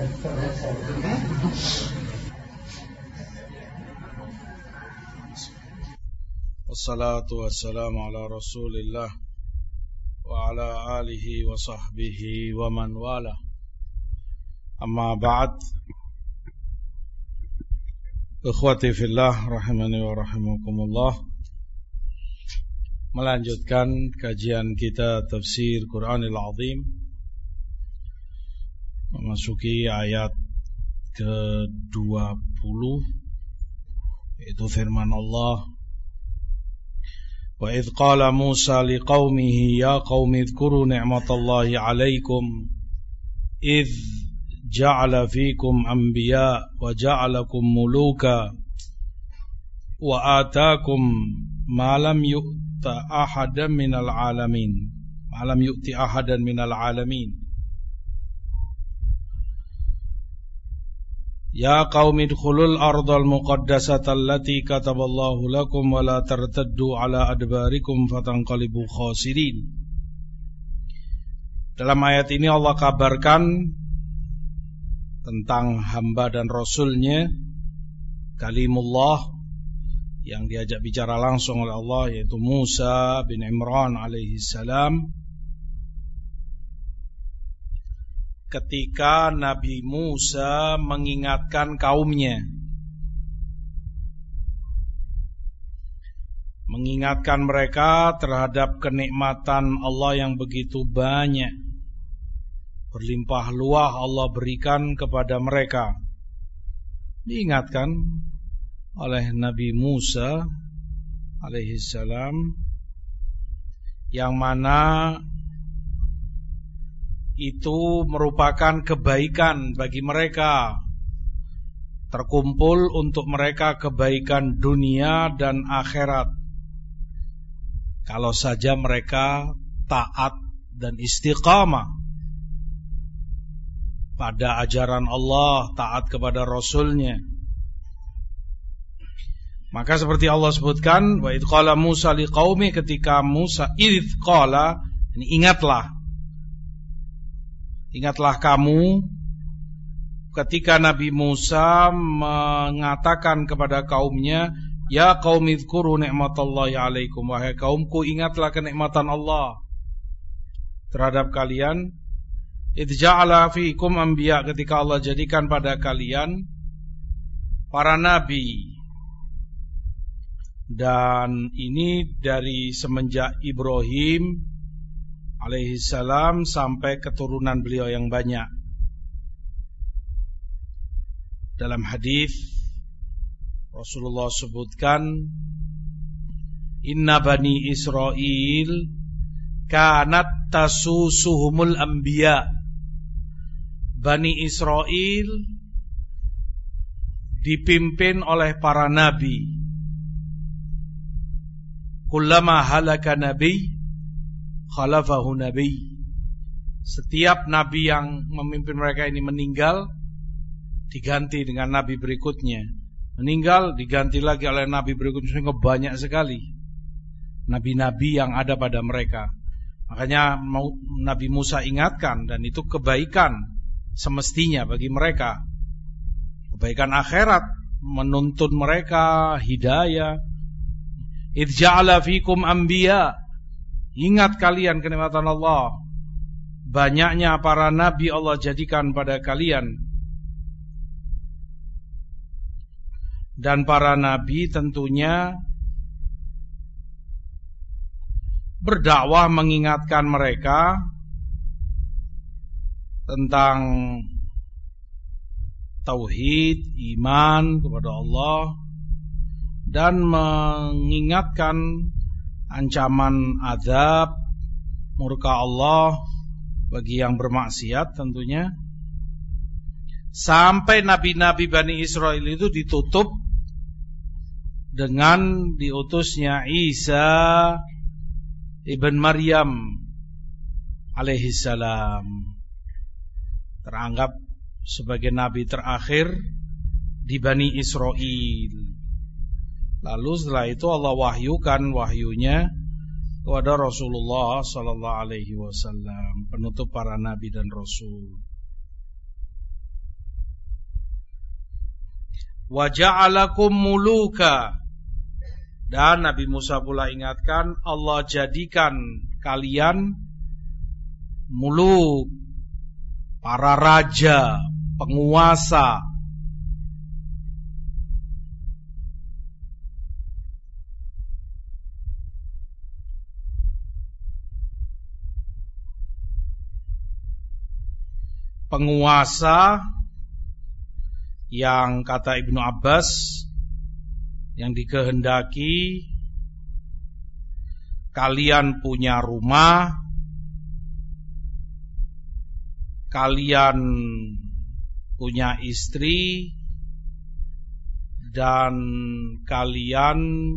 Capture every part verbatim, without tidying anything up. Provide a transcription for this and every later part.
Wassalatu wassalamu ala Rasulillah wa ala alihi wa sahbihi wa man wala. Amma ba'd. Ikhwati fillah rahimani wa rahimakumullah. Melanjutkan kajian kita tafsir Quranil Azim, memasuki ayat ke dua puluh, yaitu firman Allah: Wa idh qala Musa liqaumihi ya qaumi dzkuru ni'matallahi 'alaikum idh ja'ala fikum anbiya wa ja'alakum muluka wa ataakum ma lam yu'ta ahadan minal 'alamin ma lam yu'ti ahadan minal 'alamin. Ya qaumi dkhulul ardal muqaddasata allati kataballahu lakum wa la tartaddu ala adbarikum fatanqalibu khasirin. Dalam ayat ini Allah kabarkan tentang hamba dan rasulnya Kalimullah yang diajak bicara langsung oleh Allah, yaitu Musa bin Imran alaihi salam. Ketika Nabi Musa mengingatkan kaumnya, mengingatkan mereka terhadap kenikmatan Allah yang begitu banyak, berlimpah luah Allah berikan kepada mereka. Diingatkan oleh Nabi Musa alaihi salam, yang mana itu merupakan kebaikan bagi mereka, terkumpul untuk mereka kebaikan dunia dan akhirat, kalau saja mereka taat dan istiqamah pada ajaran Allah, taat kepada Rasulnya. Maka seperti Allah sebutkan, wa idh qala Musa liqaumi, ketika Musa idh qala, ini ingatlah Ingatlah kamu ketika Nabi Musa mengatakan kepada kaumnya, ya qaumi dzkuru ni'matallahi 'alaikum, wahai kaumku, ingatlah kenikmatan Allah terhadap kalian. Idz ja'ala fiikum anbiya, ketika Allah jadikan pada kalian para nabi. Dan ini dari semenjak Ibrahim alaihi salam sampai keturunan beliau yang banyak. Dalam hadis Rasulullah sebutkan, inna bani Israil kanat tasusuhumul anbiya. Bani Israil dipimpin oleh para nabi. Kullama halaka nabi khalafahu nabi. Setiap nabi yang memimpin mereka ini meninggal, diganti dengan nabi berikutnya. Meninggal, diganti lagi oleh nabi berikutnya, sehingga banyak sekali nabi-nabi yang ada pada mereka. Makanya Nabi Musa ingatkan, dan itu kebaikan semestinya bagi mereka, kebaikan akhirat, menuntun mereka hidayah. Idz ja'ala fikum anbiya, ingat kalian kenikmatan Allah, banyaknya para nabi Allah jadikan pada kalian. Dan para nabi tentunya berdakwah mengingatkan mereka tentang tauhid, iman kepada Allah, dan mengingatkan ancaman azab murka Allah bagi yang bermaksiat tentunya. Sampai nabi-nabi Bani Israel itu ditutup dengan diutusnya Isa ibn Maryam alaihi salam, teranggap sebagai nabi terakhir di Bani Israel. Lalu setelah itu Allah wahyukan wahyunya kepada Rasulullah sallallahu alaihi wasallam, penutup para nabi dan rasul. Wa ja'alakum muluka. Dan Nabi Musa pula ingatkan, Allah jadikan kalian muluk, para raja, penguasa. Penguasa yang kata Ibnu Abbas yang dikehendaki kalian punya rumah, kalian punya istri, dan kalian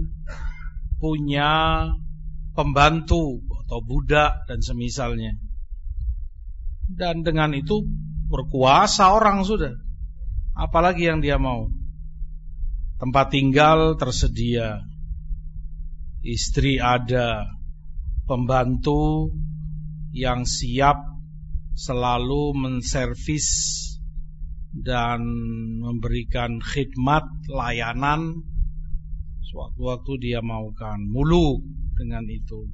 punya pembantu atau budak dan semisalnya. Dan dengan itu berkuasa orang sudah. Apalagi yang dia mau? Tempat tinggal tersedia, istri ada, pembantu yang siap selalu menservis dan memberikan khidmat, layanan sewaktu-waktu dia maukan. Muluk dengan itu.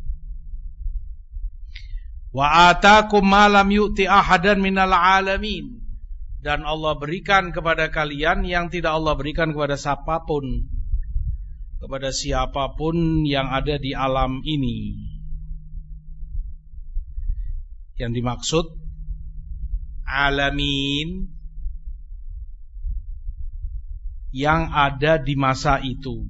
Wa atakum ma lam yu'ti ahadan minal alamin. Dan Allah berikan kepada kalian yang tidak Allah berikan kepada siapapun, kepada siapapun yang ada di alam ini. Yang dimaksud alamin yang ada di masa itu.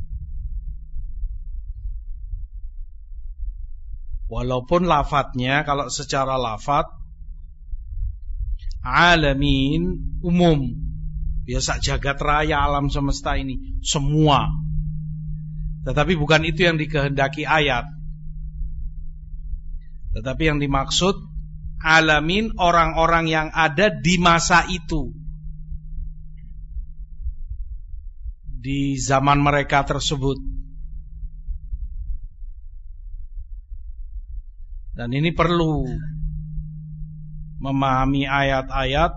Walaupun lafadznya, kalau secara lafadz alamin umum, biasa jagat raya alam semesta ini semua. Tetapi bukan itu yang dikehendaki ayat. Tetapi yang dimaksud alamin orang-orang yang ada di masa itu, di zaman mereka tersebut. Dan ini perlu memahami ayat-ayat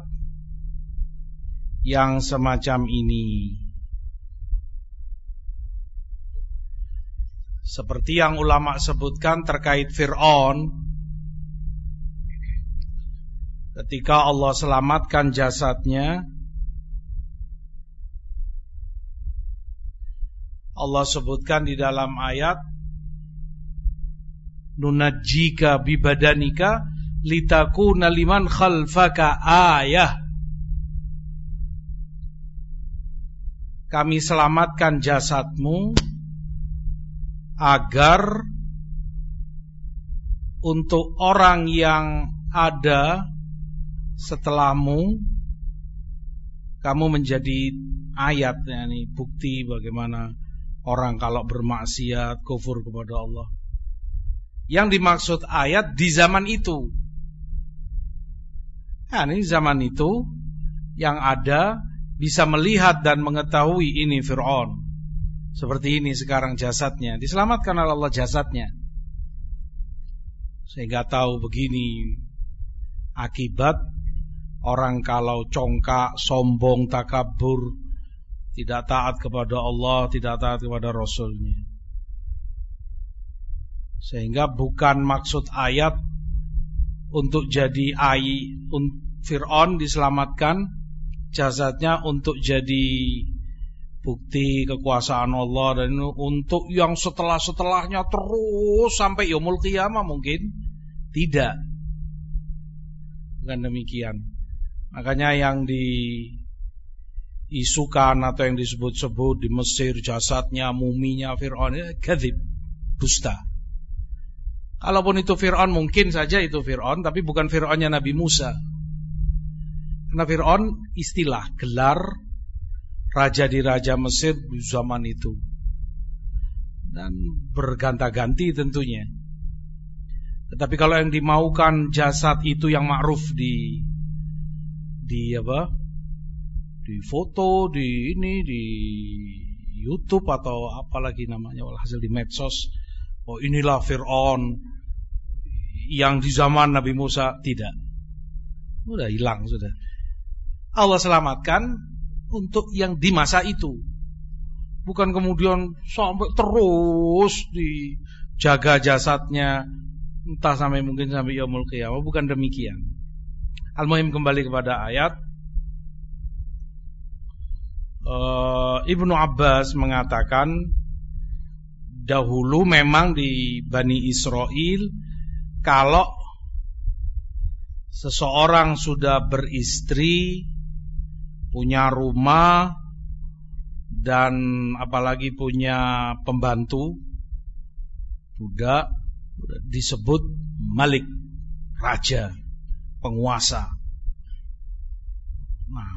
yang semacam ini. Seperti yang ulama sebutkan terkait Fir'aun, ketika Allah selamatkan jasadnya, Allah sebutkan di dalam ayat, nunajjika bibadanika litakuna liman khalfaka ayah. Kami selamatkan jasadmu agar untuk orang yang ada setelahmu kamu menjadi ayat, yakni bukti bagaimana orang kalau bermaksiat, kufur kepada Allah. Yang dimaksud ayat di zaman itu. Nah, ini zaman itu yang ada bisa melihat dan mengetahui ini Fir'aun. Seperti ini sekarang jasadnya, diselamatkan oleh Allah jasadnya. Sehingga tahu begini akibat orang kalau congkak, sombong, takabur, tidak taat kepada Allah, tidak taat kepada Rasulnya. Sehingga bukan maksud ayat untuk jadi ai Fir'aun diselamatkan jasadnya untuk jadi bukti kekuasaan Allah, dan untuk yang setelah-setelahnya terus sampai yaumul qiyamah mungkin tidak. Bukan demikian. Makanya yang diisukan atau yang disebut-sebut di Mesir jasadnya, muminya Fir'aun, kadzib, dusta. Kalaupun itu Fir'aun, mungkin saja itu Fir'aun, tapi bukan Fir'aunnya Nabi Musa. Karena Fir'aun istilah, gelar raja di raja Mesir di zaman itu. Dan berganti-ganti tentunya. Tetapi kalau yang dimaukan jasad itu yang ma'ruf di di apa? Di foto, di ini, di YouTube atau apalagi namanya, walhasil di medsos. Oh, inilah Fir'aun yang di zaman Nabi Musa. Tidak, sudah hilang sudah. Allah selamatkan untuk yang di masa itu. Bukan kemudian sampai terus dijaga jasadnya entah sampai mungkin sampai yaumul qiyamah, bukan demikian. Al-muhim kembali kepada ayat. Uh, Ibnu Abbas mengatakan dahulu memang di Bani Israel kalau seseorang sudah beristri, punya rumah, dan apalagi punya pembantu, budak, disebut malik, raja, penguasa. Nah,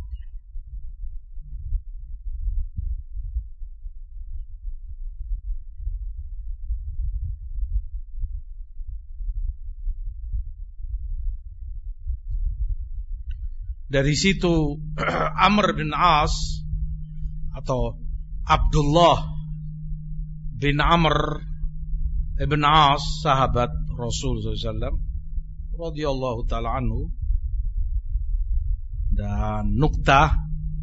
dari situ Amr bin As atau Abdullah bin Amr ibn As, sahabat Rasul sallallahu alaihi wasallam radhiyallahu taala anhu. Dan nuktah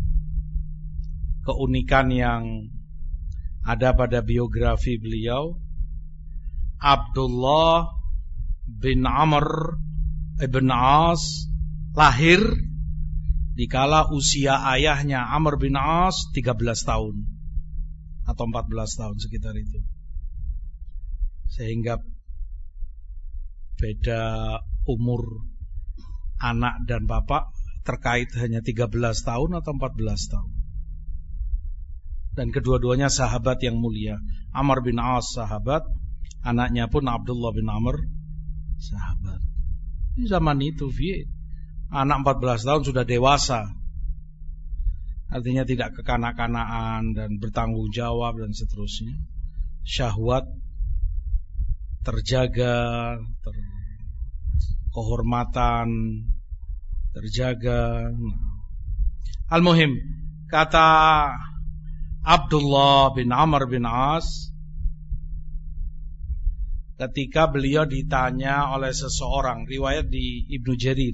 keunikan yang ada pada biografi beliau, Abdullah bin Amr ibn As lahir dikala usia ayahnya Amr bin As tiga belas tahun atau empat belas tahun sekitar itu. Sehingga beda umur anak dan bapak terkait hanya tiga belas tahun atau empat belas tahun. Dan kedua-duanya sahabat yang mulia. Amr bin As sahabat, anaknya pun Abdullah bin Amr sahabat. Di zaman itu, Viet, anak empat belas tahun sudah dewasa. Artinya tidak kekanak-kanakan dan bertanggung jawab dan seterusnya. Syahwat terjaga, ter, kehormatan terjaga. Nah. Al-muhim, kata Abdullah bin Amr bin As, ketika beliau ditanya oleh seseorang, riwayat di Ibnu Jarir,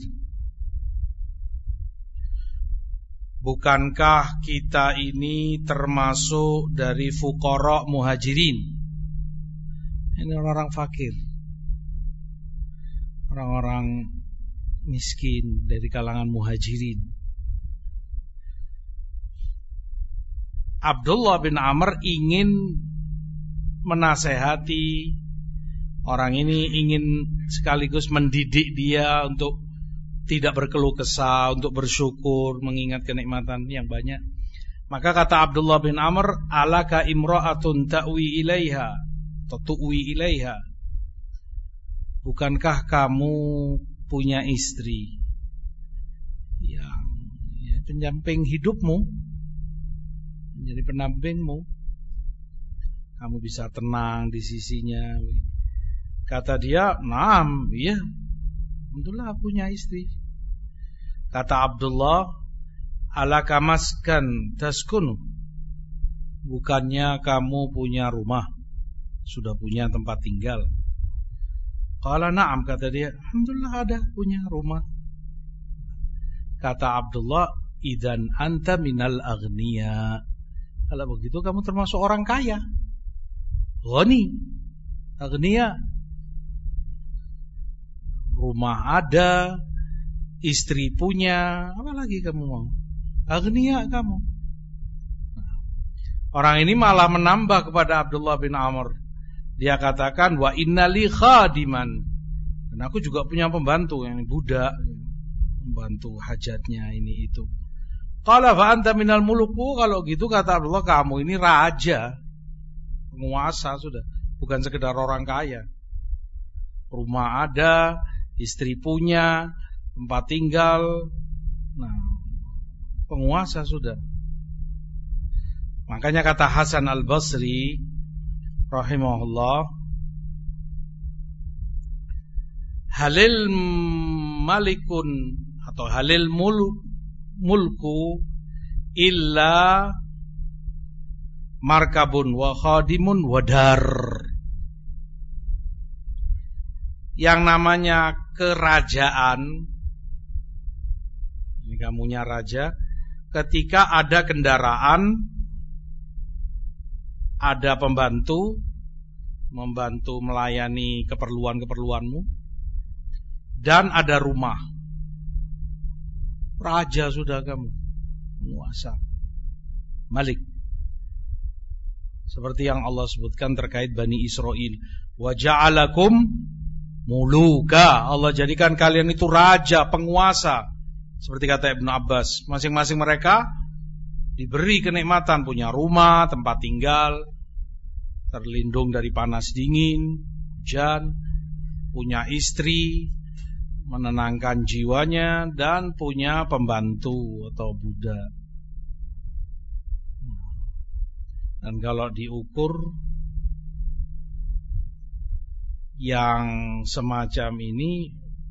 bukankah kita ini termasuk dari fuqara muhajirin? Ini orang-orang fakir, orang-orang miskin dari kalangan muhajirin. Abdullah bin Amr ingin menasehati orang ini, ingin sekaligus mendidik dia untuk tidak berkeluh kesah, untuk bersyukur, mengingat kenikmatan yang banyak. Maka kata Abdullah bin Amr, alaka imra'atun ta'wi ilaiha atau tu'wi ilaiha, bukankah kamu punya istri yang ya, pendamping hidupmu, menjadi pendampingmu, kamu bisa tenang di sisinya. Kata dia, naam, iya, alhamdulillah punya istri. Kata Abdullah, alaka maskan taskunu, bukannya kamu punya rumah, sudah punya tempat tinggal? Qala na'am, kata dia, alhamdulillah ada, punya rumah. Kata Abdullah, idzan anta minal aghniya, kalau begitu kamu termasuk orang kaya. Ghani, aghniya, rumah ada, istri punya, apa lagi kamu mau? Aghniya kamu. Orang ini malah menambah kepada Abdullah bin Amr. Dia katakan, wa innali khadiman, dan aku juga punya pembantu, yang budak, membantu hajatnya ini itu. Qala fa anta minal muluku, kalau gitu kata Abdullah, kamu ini raja, penguasa sudah, bukan sekedar orang kaya. Rumah ada, istri punya, tempat tinggal, nah, penguasa sudah. Makanya kata Hasan al-Basri rahimahullah, halil malikun atau halil mul, mulku illa markabun wa khadimun wadar. Yang namanya kerajaan, ini kamunya raja, ketika ada kendaraan, ada pembantu, membantu melayani keperluan-keperluanmu, dan ada rumah. Raja sudah kamu, penguasa, Malik. Seperti yang Allah sebutkan terkait Bani Israel, wa ja'alakum muluka. Allah jadikan kalian itu raja, penguasa. Seperti kata Ibnu Abbas, masing-masing mereka diberi kenikmatan, punya rumah, tempat tinggal, terlindung dari panas dingin, hujan, punya istri, menenangkan jiwanya, dan punya pembantu atau budak. Dan kalau diukur yang semacam ini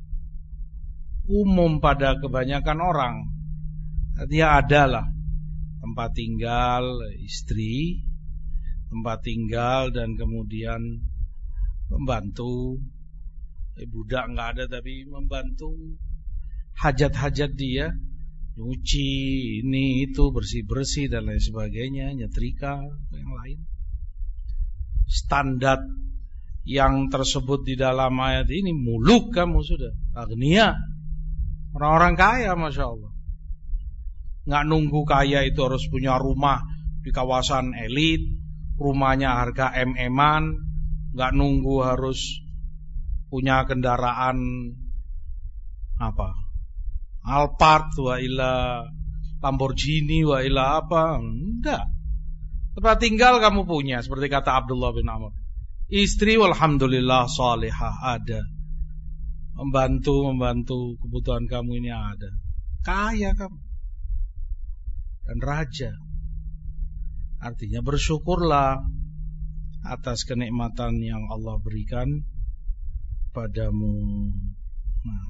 umum pada kebanyakan orang, dia adalah tempat tinggal, istri, tempat tinggal, dan kemudian membantu. Eh, budak nggak ada tapi membantu hajat-hajat dia, nyuci ini itu, bersih-bersih dan lain sebagainya, nyetrika, yang lain. Standar yang tersebut di dalam ayat ini, muluk kamu sudah, agnia, orang-orang kaya, masya Allah. Nggak nunggu kaya itu harus punya rumah di kawasan elit, rumahnya harga em-eman, nggak nunggu harus punya kendaraan apa, Alphard wa ila Lamborghini wa ila apa, enggak. Tempat tinggal kamu punya, seperti kata Abdullah bin Amr. Istri walhamdulillah salihah ada, membantu-membantu kebutuhan kamu ini ada. Kaya kamu dan raja. Artinya bersyukurlah atas kenikmatan yang Allah berikan padamu. Nah,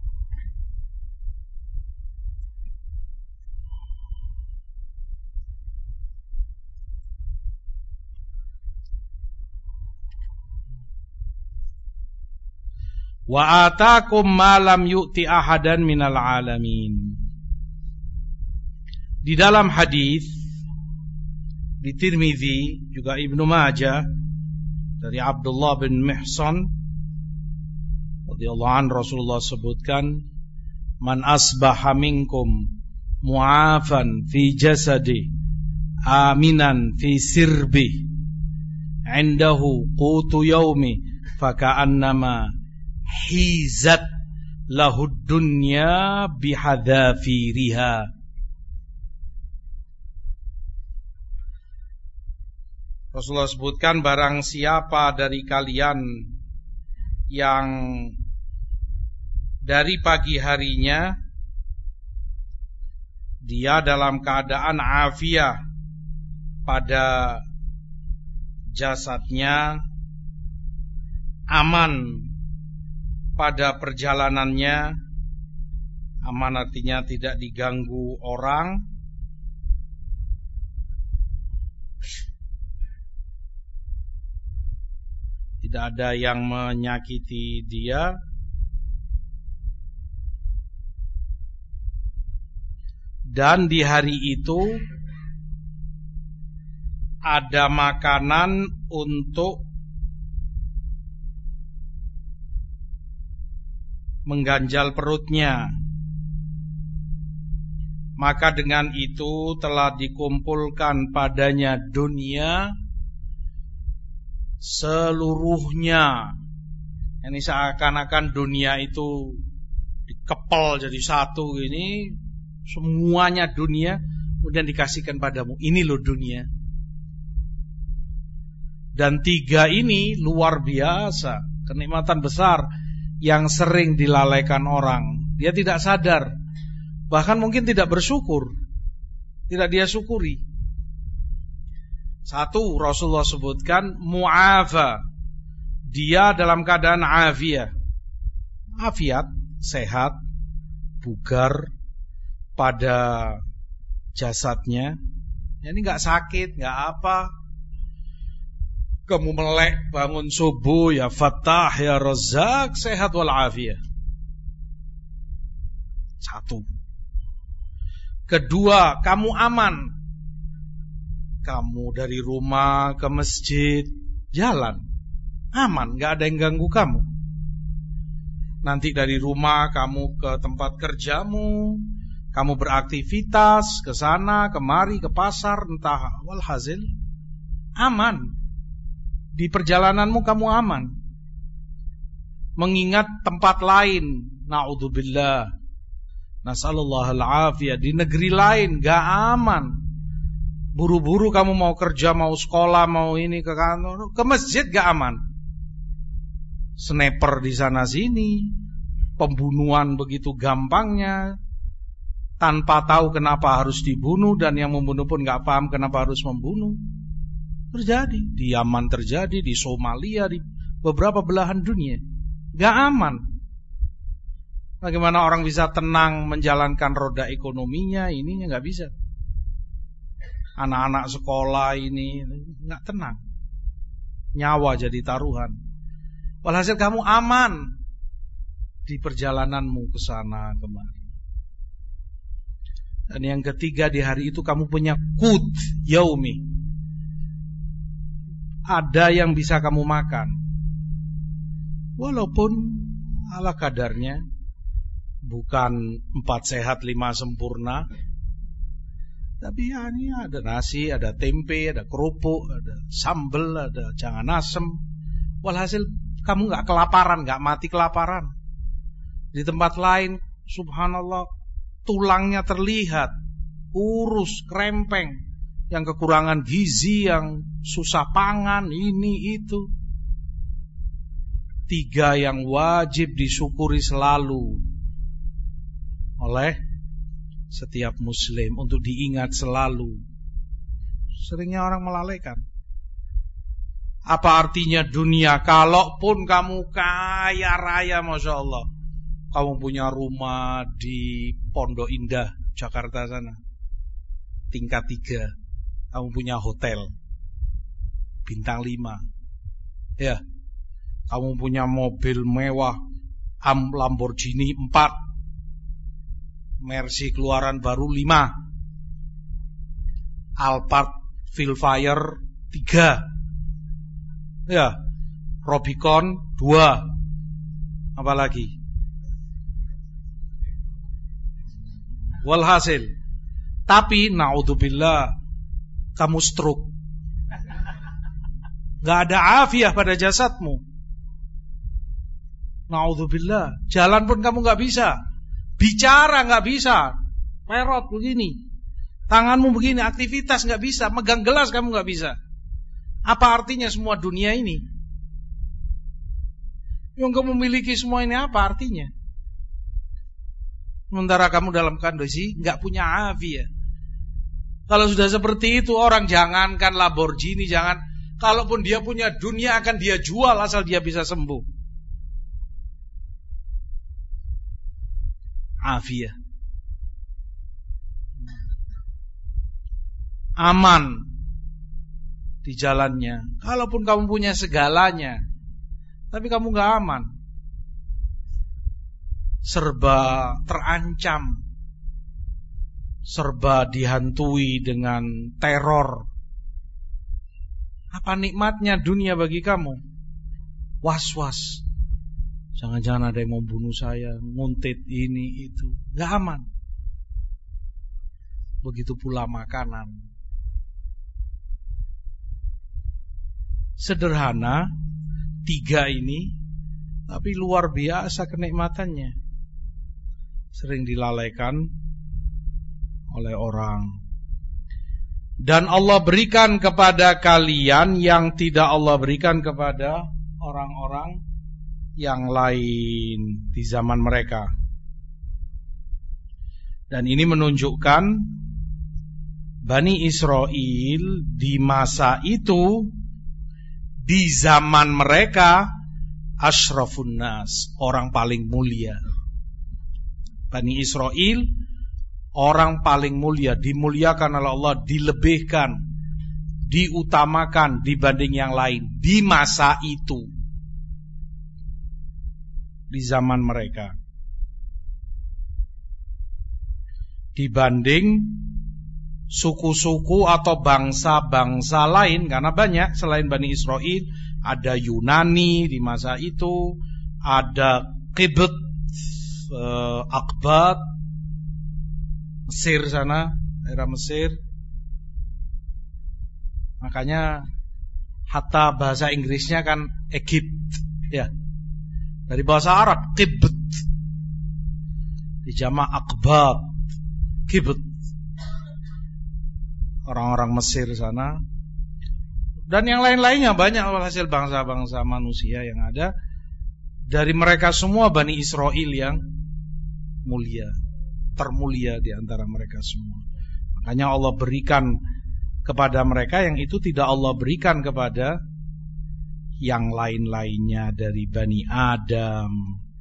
wa atakum ma lam yu'ti ahadan minal alamin. Di dalam hadis di Tirmidzi juga Ibnu Majah dari Abdullah bin Mihsan radhiyallahu anhu, Rasulullah sebutkan, man asbaha minkum mu'afan fi jasadi aminan fi sirbi indahu qutu yaumi faka'annama hizat lahud dunya bihadafiriha. Rasulullah sebutkan, barang siapa dari kalian yang dari pagi harinya dia dalam keadaan afiah pada jasadnya, aman pada perjalanannya, aman artinya tidak diganggu orang, tidak ada yang menyakiti dia, dan di hari itu ada makanan untuk mengganjal perutnya, maka dengan itu telah dikumpulkan padanya dunia seluruhnya. Ini seakan-akan dunia itu dikepel jadi satu gini, semuanya dunia kemudian dikasihkan padamu. Ini loh dunia. Dan tiga ini luar biasa, kenikmatan besar yang sering dilalaikan orang. Dia tidak sadar, bahkan mungkin tidak bersyukur, tidak dia syukuri. Satu, Rasulullah sebutkan mu'afa, dia dalam keadaan afiat, afiat, sehat, bugar pada jasadnya. Ini gak sakit, gak apa. Kamu melek bangun subuh, ya Fattah, ya Razzaq, sehat wal afiyah. Satu. Kedua, kamu aman. Kamu dari rumah ke masjid jalan, aman, gak ada yang ganggu kamu. Nanti dari rumah kamu ke tempat kerjamu, kamu beraktivitas ke sana, kemari, ke pasar, entah walhasil, aman. Di perjalananmu kamu aman. Mengingat tempat lain, na'udzubillah, nasallallahu al-afiyah, di negeri lain gak aman. Buru-buru kamu mau kerja, mau sekolah, mau ini ke kantor, ke masjid gak aman. Sniper di sana sini, pembunuhan begitu gampangnya, tanpa tahu kenapa harus dibunuh, dan yang membunuh pun gak paham kenapa harus membunuh. Terjadi di Yaman, terjadi di Somalia, di beberapa belahan dunia. Gak aman. Bagaimana orang bisa tenang menjalankan roda ekonominya? Ininya gak bisa. Anak-anak sekolah ini gak tenang, nyawa jadi taruhan. Walhasil kamu aman di perjalananmu ke sana kemari. Dan yang ketiga, di hari itu kamu punya qut yaumi. Ada yang bisa kamu makan, walaupun ala kadarnya, bukan empat sehat lima sempurna, tapi ya ini ada nasi, ada tempe, ada kerupuk, ada sambal, ada jangan asem. Walhasil kamu gak kelaparan, gak mati kelaparan. Di tempat lain, subhanallah, tulangnya terlihat urus, krempeng, yang kekurangan gizi, yang susah pangan, ini itu. Tiga yang wajib disyukuri selalu oleh setiap muslim, untuk diingat selalu. Seringnya orang melalaikan. Apa artinya dunia? Kalaupun kamu kaya raya, masya Allah, kamu punya rumah di Pondok Indah, Jakarta sana, tingkat tiga, kamu punya hotel bintang lima, ya, kamu punya mobil mewah, Am Lamborghini empat, Mercy keluaran baru lima, Alphard Vellfire tiga, ya, Rubicon dua, apa lagi? Walhasil, tapi naudzubillah, kamu stroke, gak ada afiah pada jasadmu. Naudzubillah, jalan pun kamu gak bisa, bicara gak bisa, perot begini, tanganmu begini, aktivitas gak bisa, megang gelas kamu gak bisa. Apa artinya semua dunia ini? Yang kamu memiliki semua ini apa artinya? Sementara kamu dalam kondisi gak punya afiah. Kalau sudah seperti itu, orang jangankan Lamborghini, jangan, kalaupun dia punya dunia akan dia jual asal dia bisa sembuh. Afiah, aman di jalannya. Kalaupun kamu punya segalanya, tapi kamu gak aman, serba terancam, serba dihantui dengan teror. Apa nikmatnya dunia bagi kamu? Was-was, jangan-jangan ada yang mau bunuh saya, nguntit ini itu, gak aman. Begitu pula makanan. Sederhana, tiga ini, tapi luar biasa kenikmatannya. Sering dilalaikan oleh orang. Dan Allah berikan kepada kalian yang tidak Allah berikan kepada orang-orang yang lain di zaman mereka. Dan ini menunjukkan Bani Israel di masa itu, di zaman mereka, asyrafun nas, orang paling mulia. Bani Israel orang paling mulia, dimuliakan oleh Allah, dilebihkan, diutamakan dibanding yang lain di masa itu, di zaman mereka. dibanding suku-suku atau bangsa-bangsa lain, karena banyak selain Bani Israel. Ada Yunani di masa itu, ada Qibt, eh, Aqbat, Mesir sana, daerah Mesir. Makanya hatta bahasa Inggrisnya kan Egypt, ya, dari bahasa Arab Qibt, dijamak Aqbat, Qibt, orang-orang Mesir sana. Dan yang lain-lainnya banyak hasil bangsa-bangsa manusia yang ada. Dari mereka semua Bani Israel yang mulia, termulia di antara mereka semua. Makanya Allah berikan kepada mereka yang itu tidak Allah berikan kepada yang lain-lainnya dari Bani Adam.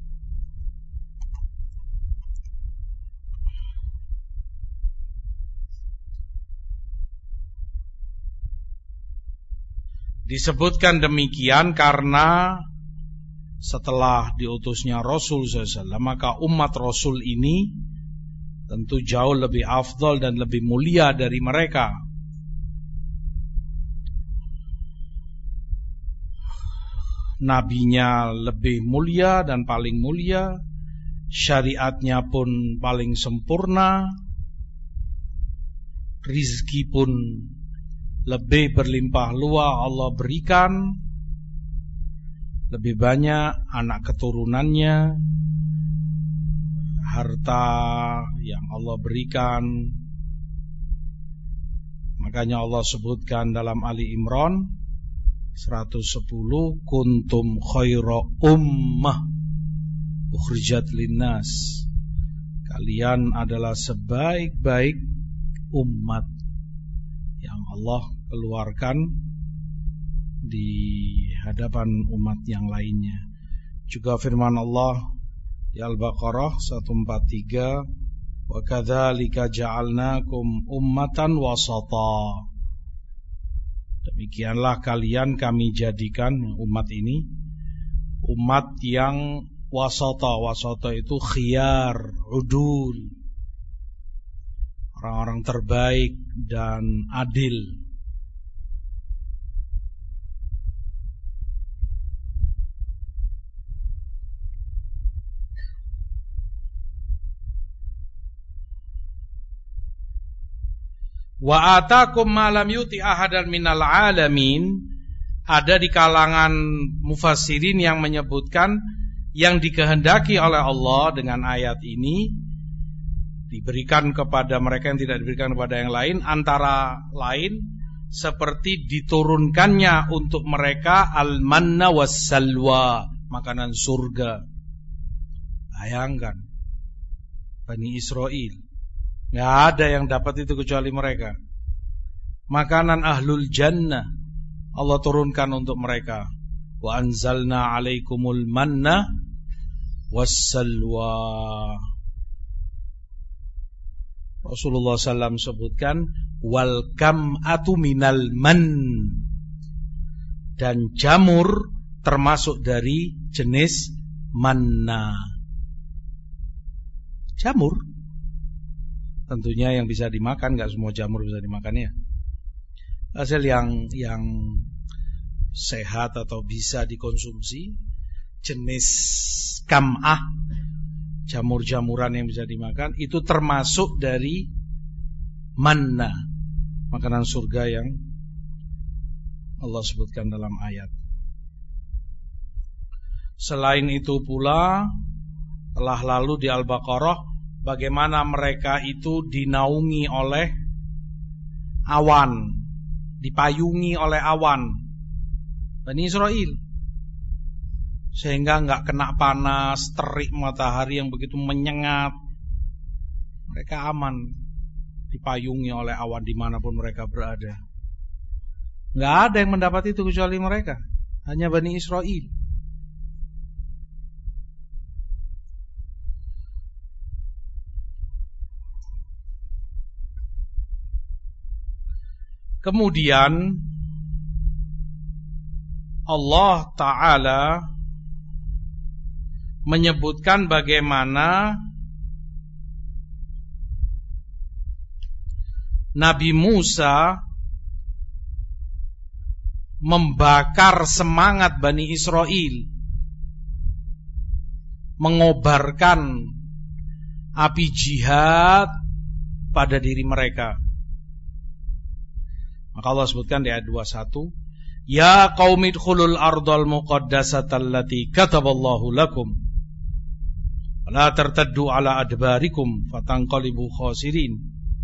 Disebutkan demikian karena setelah diutusnya Rasul shallallahu alaihi wasallam, maka umat Rasul ini tentu jauh lebih afdal dan lebih mulia dari mereka. Nabinya lebih mulia dan paling mulia, syariatnya pun paling sempurna, rizki pun lebih berlimpah luas Allah berikan, lebih banyak anak keturunannya, harta yang Allah berikan. Makanya Allah sebutkan dalam Ali Imran seratus sepuluh, kuntum khaira ummah ukhrijat linnas, kalian adalah sebaik-baik umat yang Allah keluarkan di hadapan umat yang lainnya. Juga firman Allah di Al-Baqarah seratus empat puluh tiga, wa kadzalika ja'alnakum ummatan wasata, demikianlah kalian kami jadikan umat ini umat yang wasata. Wasata itu khiyar, udul, orang-orang terbaik dan adil. Wa atakum ma lam yuti ahadan minal alamin. Ada di kalangan mufassirin yang menyebutkan yang dikehendaki oleh Allah dengan ayat ini diberikan kepada mereka yang tidak diberikan kepada yang lain, antara lain seperti diturunkannya untuk mereka al-manna was-salwa, makanan surga. Bayangkan Bani Israel, nggak ada yang dapat itu kecuali mereka. Makanan ahlul jannah Allah turunkan untuk mereka. Wa anzalna alaikumul manna was-salwa. Rasulullah sallallahu alaihi wasallam sebutkan wal kam'atu minal man, dan jamur termasuk dari jenis manna. Jamur tentunya yang bisa dimakan, enggak semua jamur bisa dimakan ya. Hasil yang yang sehat atau bisa dikonsumsi, jenis kam'ah, jamur-jamuran yang bisa dimakan, itu termasuk dari manna, makanan surga yang Allah sebutkan dalam ayat. Selain itu pula telah lalu di Al-Baqarah bagaimana mereka itu dinaungi oleh awan, dipayungi oleh awan, Bani Israel, sehingga enggak kena panas terik matahari yang begitu menyengat. Mereka aman, dipayungi oleh awan dimanapun mereka berada. Enggak ada yang mendapat itu kecuali mereka, hanya Bani Israel. Kemudian Allah Ta'ala menyebutkan bagaimana Nabi Musa membakar semangat Bani Israel, mengobarkan api jihad pada diri mereka. Maka Allah sebutkan di ayat dua puluh satu, ya qaumi dkhulul ardal muqaddasata allati kataballahu lakum wa la tartaddu ala adbarikum fatanqalibu khasirin.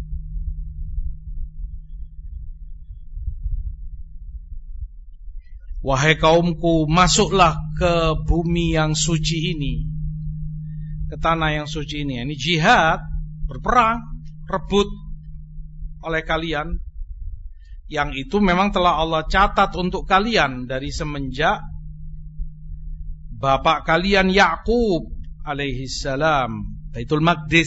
Wahai kaumku, masuklah ke bumi yang suci ini, ke tanah yang suci ini. Ini jihad, berperang, rebut oleh kalian, yang itu memang telah Allah catat untuk kalian dari semenjak bapak kalian Yakub alaihi salam Baitul Maqdis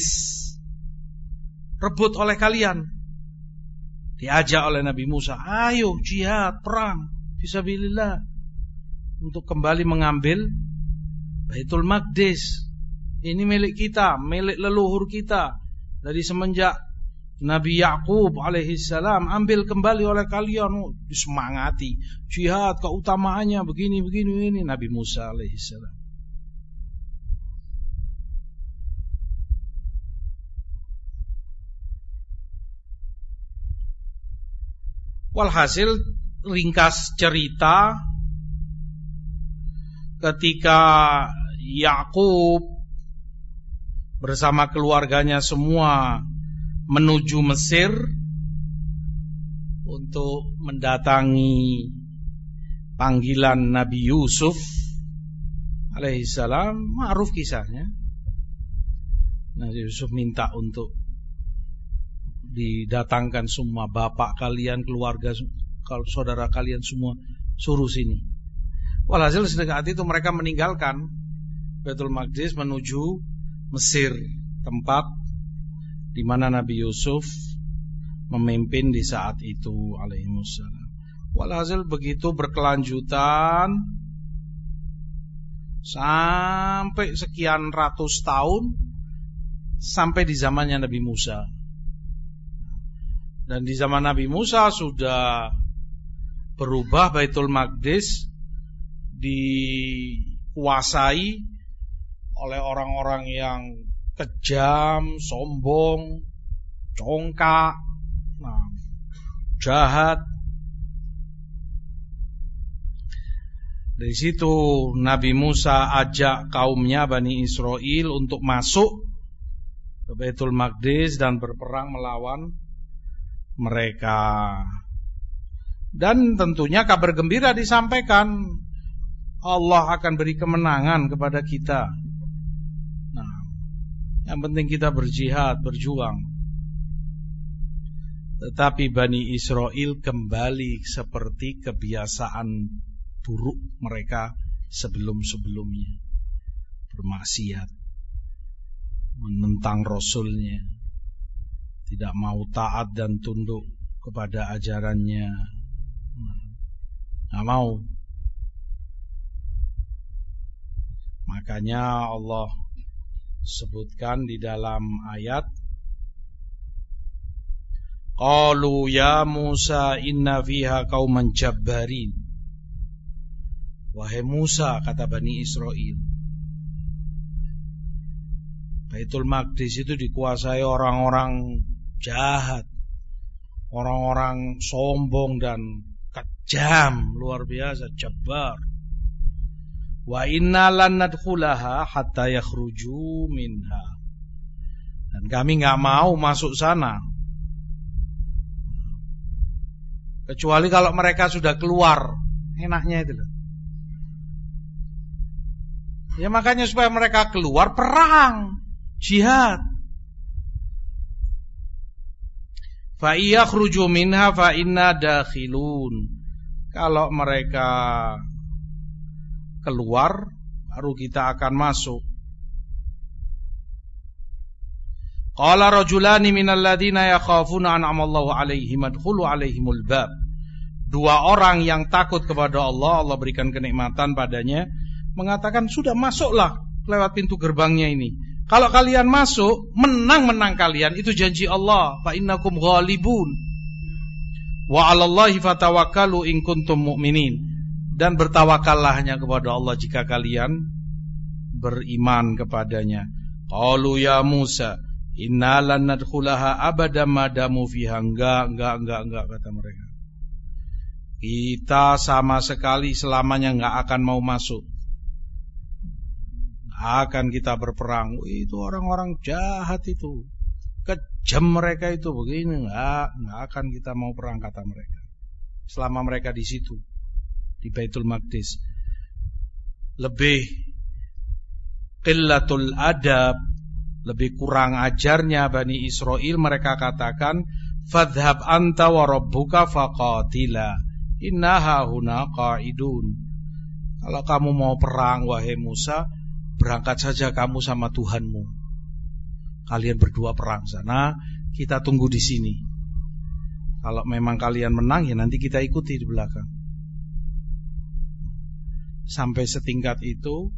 rebut oleh kalian. Diajak oleh Nabi Musa, ayo jihad, perang fisabilillah untuk kembali mengambil Baitul Maqdis. Ini milik kita, milik leluhur kita dari semenjak Nabi Yakub alaihi salam, ambil kembali oleh kalian. Oh, disemangati jihad, keutamaannya begini begini ini Nabi Musa alaihi salam. Walhasil, ringkas cerita, ketika Yakub bersama keluarganya semua menuju Mesir untuk mendatangi panggilan Nabi Yusuf alaihissalam, ma'ruf kisahnya. Nabi Yusuf minta untuk didatangkan semua bapak kalian, keluarga, saudara kalian semua, suruh sini. Walhasil sedekat itu mereka meninggalkan Baitul Maqdis menuju Mesir, tempat di mana Nabi Yusuf memimpin di saat itu alaihissalam. Walhasil begitu berkelanjutan sampai sekian ratus tahun, sampai di zamannya Nabi Musa. Dan di zaman Nabi Musa sudah berubah Baitul Maqdis, dikuasai oleh orang-orang yang kejam, sombong, congkak, nah, jahat. Dari situ Nabi Musa ajak kaumnya Bani Israel untuk masuk ke Baitul Maqdis dan berperang melawan mereka. Dan tentunya kabar gembira disampaikan, Allah akan beri kemenangan kepada kita. Nah, yang penting kita berjihad, berjuang. Tetapi Bani Israel kembali seperti kebiasaan buruk mereka sebelum-sebelumnya, bermaksiat, menentang Rasulnya, tidak mau taat dan tunduk kepada ajarannya, nggak mau. Makanya Allah sebutkan di dalam ayat, qalu ya Musa inna fiha qauman jabbarin. Wahai Musa, kata Bani Israel, Baitul Maqdis itu dikuasai orang-orang jahat, orang-orang sombong dan kejam, luar biasa, jabbar. Wa inna lan nadkhulaha hatta yakhruju minha. Dan kami enggak mau masuk sana kecuali kalau mereka sudah keluar. Enaknya itu loh. Ya makanya supaya mereka keluar, perang, jihad. Fa yakhruju minha fa inna dakhilun. Kalau mereka keluar, baru kita akan masuk. Qala rajulani minal ladina yakhafuna an'amallahu alaihim adkhulu alaihimul bab. Dua orang yang takut kepada Allah, Allah berikan kenikmatan padanya, mengatakan sudah masuklah lewat pintu gerbangnya ini. Kalau kalian masuk, menang-menang kalian, itu janji Allah. Fa innakum ghalibun. Wa 'alallahi fatawakkalu in kuntum mu'minin. Dan bertawakallah hanya kepada Allah jika kalian beriman kepadanya. Qalu ya Musa, inna lan nadkhulaha abadan ma damu fiha. Enggak, enggak, enggak, enggak, kata mereka. Kita sama sekali selamanya enggak akan mau masuk. Akan kita berperang. Itu orang-orang jahat itu, kejam mereka itu, begini. Enggak, enggak akan kita mau perang, kata mereka. Selama mereka di situ, di Baitul Maqdis. Lebih qillatul adab, lebih kurang ajarnya Bani Israel. Mereka katakan, fadhhab anta wa rabbuka faqatila inna hahuna qa'idun. Kalau kamu mau perang, wahai Musa, berangkat saja kamu sama Tuhanmu. Kalian berdua perang sana, kita tunggu di sini. Kalau memang kalian menang, ya nanti kita ikuti di belakang. Sampai setingkat itu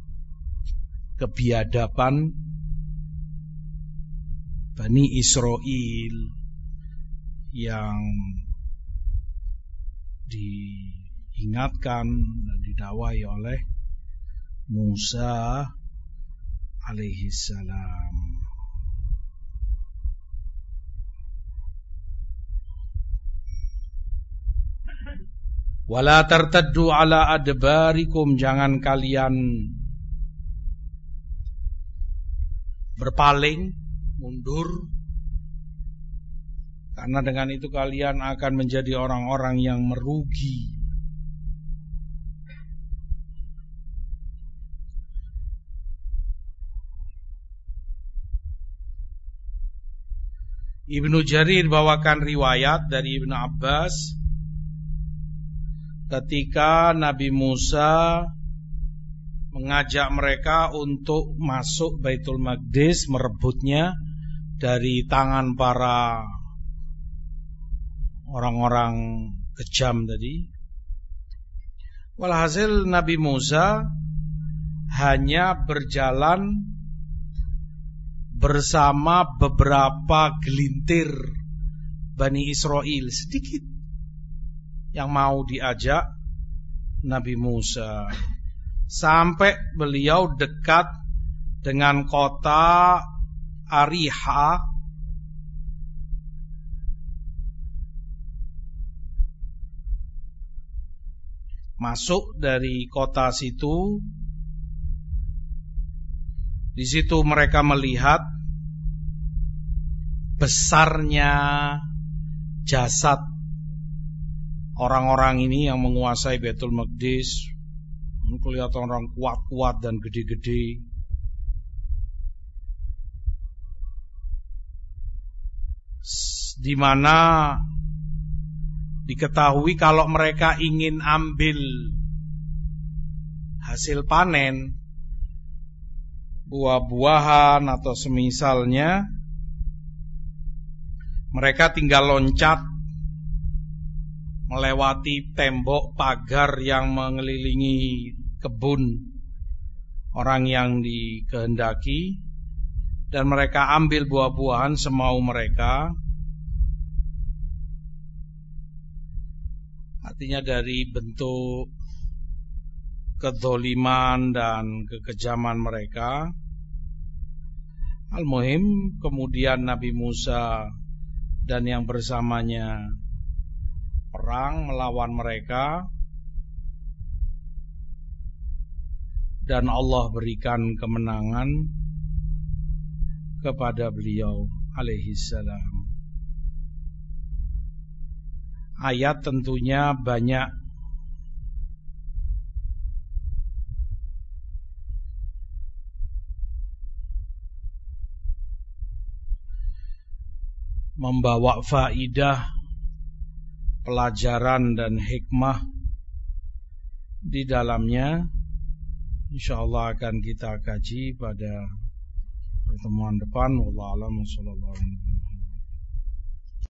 kebiadaban Bani Israel yang diingatkan dan didakwai oleh Musa alaihi salam. Wala tartaddu ala adbarikum, jangan kalian berpaling mundur, karena dengan itu kalian akan menjadi orang-orang yang merugi. Ibnu Jarir bawakan riwayat dari Ibnu Abbas, ketika Nabi Musa mengajak mereka untuk masuk Baitul Maqdis, merebutnya dari tangan para orang-orang kejam tadi. Walhasil Nabi Musa hanya berjalan bersama beberapa gelintir Bani Israel, sedikit yang mau diajak Nabi Musa, sampai beliau dekat dengan kota Ariha. Masuk dari kota situ. Di situ mereka melihat besarnya jasad orang-orang ini yang menguasai Baitul Maqdis. Kelihatan orang kuat-kuat dan gede-gede. Di mana diketahui kalau mereka ingin ambil hasil panen, buah-buahan atau semisalnya, mereka tinggal loncat melewati tembok pagar yang mengelilingi kebun orang yang dikehendaki, dan mereka ambil buah-buahan semau mereka. Artinya dari bentuk kedzaliman dan kekejaman mereka. Al-muhim, kemudian Nabi Musa dan yang bersamanya perang melawan mereka, dan Allah berikan kemenangan kepada beliau alaihi salam. Ayat tentunya banyak membawa faidah, pelajaran dan hikmah di dalamnya. Insyaallah akan kita kaji pada pertemuan depan. Wallahu a'lam.